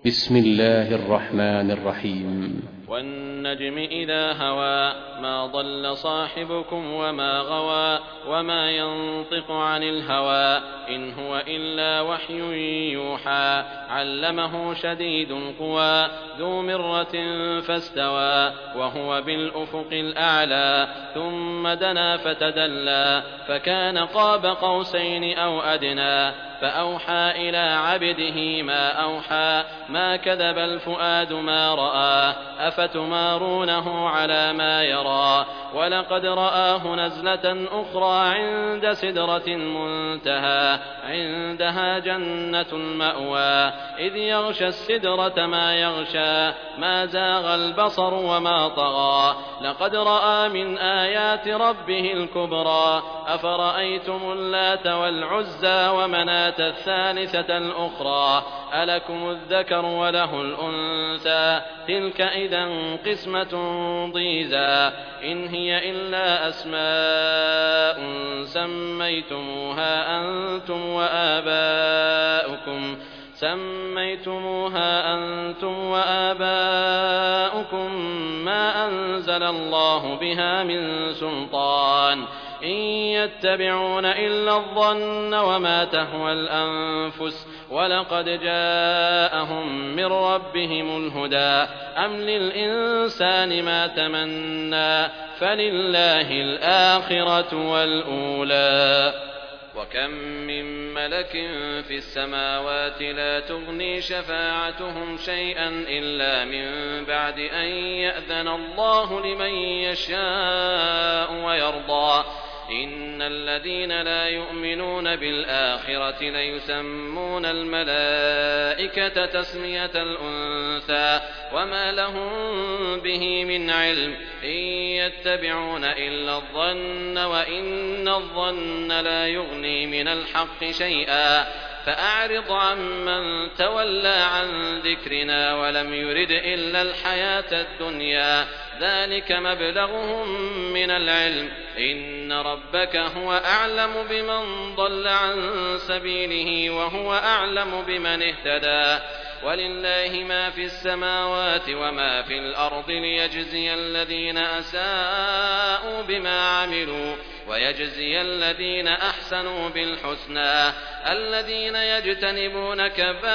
بسم الله الرحمن الرحيم. والنجم إذا هوى ما ضل صاحبكم وما غوى وما ينطق عن الهوى إن هو إلا وحي يوحى علمه شديد القوى ذو مرة فاستوى وهو بالأفق الأعلى ثم دنا فتدلى فكان قاب قوسين أو أدنى فأوحى إلى عبده ما أوحى ما كذب الفؤاد ما رأى أفتمارونه على ما يرى ولقد رآه نزلة أخرى عند سدرة منتهى عندها جنة المأوى إذ يغشى السدرة ما يغشى ما زاغ البصر وما طغى لقد رأى من آيات ربه الكبرى أفرأيتم اللات والعزى ومناة الثالثة الأخرى ألكم الذكر وله الأنثى تلك إذا قسمة ضيزى إن هي إلا أسماء سميتموها أنتم وآباؤكم ما أنزل الله بها من سلطان إن يتبعون إلا الظن وما تهوى الأنفس ولقد جاءهم من ربهم الهدى أم للإنسان ما تمنى فلله الآخرة والأولى وكم من ملك في السماوات لا تغني شفاعتهم شيئا إلا من بعد أن يأذن الله لمن يشاء ويرضى إن الذين لا يؤمنون بالآخرة ليسمون الملائكة تسمية الأنثى وما لهم به من علم إن يتبعون إلا الظن وإن الظن لا يغني من الحق شيئا فأعرض عمن تولى عن ذكرنا ولم يرد إلا الحياة الدنيا ذلك مبلغهم من العلم إن ربك هو أعلم بمن ضل عن سبيله وهو أعلم بمن اهتدى ولله ما في السماوات وما في الأرض ليجزي الذين أساءوا بما عملوا ويجزي الذين أحسنوا بالحسنى الذين يجتنبون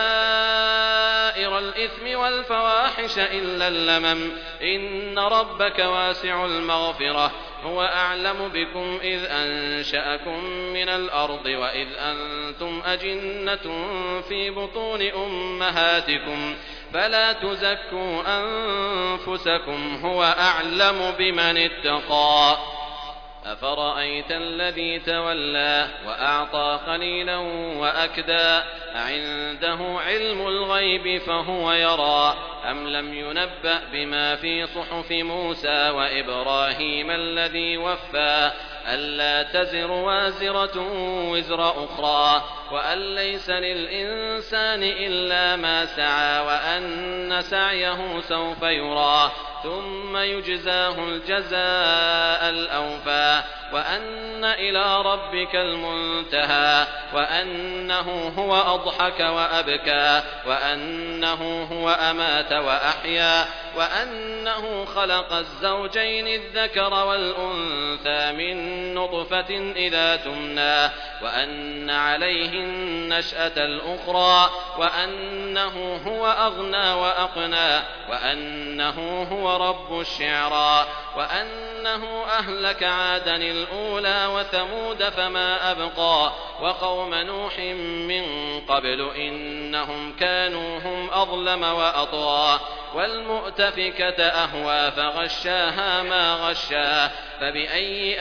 كبائر الإثم والفواحش إلا اللمم إن ربك واسع المغفرة هو أعلم بكم إذ أنشأكم من الأرض وإذ أنتم أجنة في بطون أمهاتكم فلا تزكوا أنفسكم هو أعلم بمن اتقى أفرأيت الذي تولى وأعطى قليلا وأكدى أعنده علم الغيب فهو يرى أم لم ينبأ بما في صحف موسى وإبراهيم الذي وفى ألا تزر وازرة وزر أخرى وأن ليس للإنسان إلا ما سعى وأن سعيه سوف يرى ثم يجزاه الجزاء الأوفى وأن إلى ربك المنتهى وأنه هو أضحك وأبكى وأنه هو أمات وأحيا وأنه خلق الزوجين الذكر والأنثى من نطفة إذا تمنى وأن عليه النشأة الأخرى وأنه هو أغنى وأقنى وأنه هو رب الشعرى وأنه أهلك عادا الأولى وثمود فما أبقى وقوم نوح من قبل إنهم كانوا هم أظلم وأطغى والمؤتفكة أهوى فغشاها ما غشا فبأي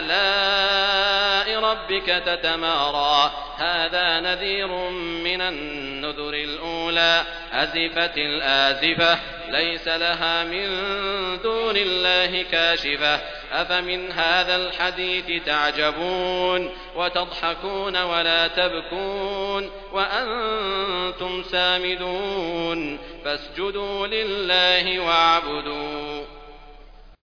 آلاء ربك تتمارى هذا نذير من النذر الأولى أزفت الآزفة ليس لها من دون الله كاشفة أفمن هذا الحديث تعجبون وتضحكون ولا تبكون وأنتم سامدون فاسجدوا لله واعبدوا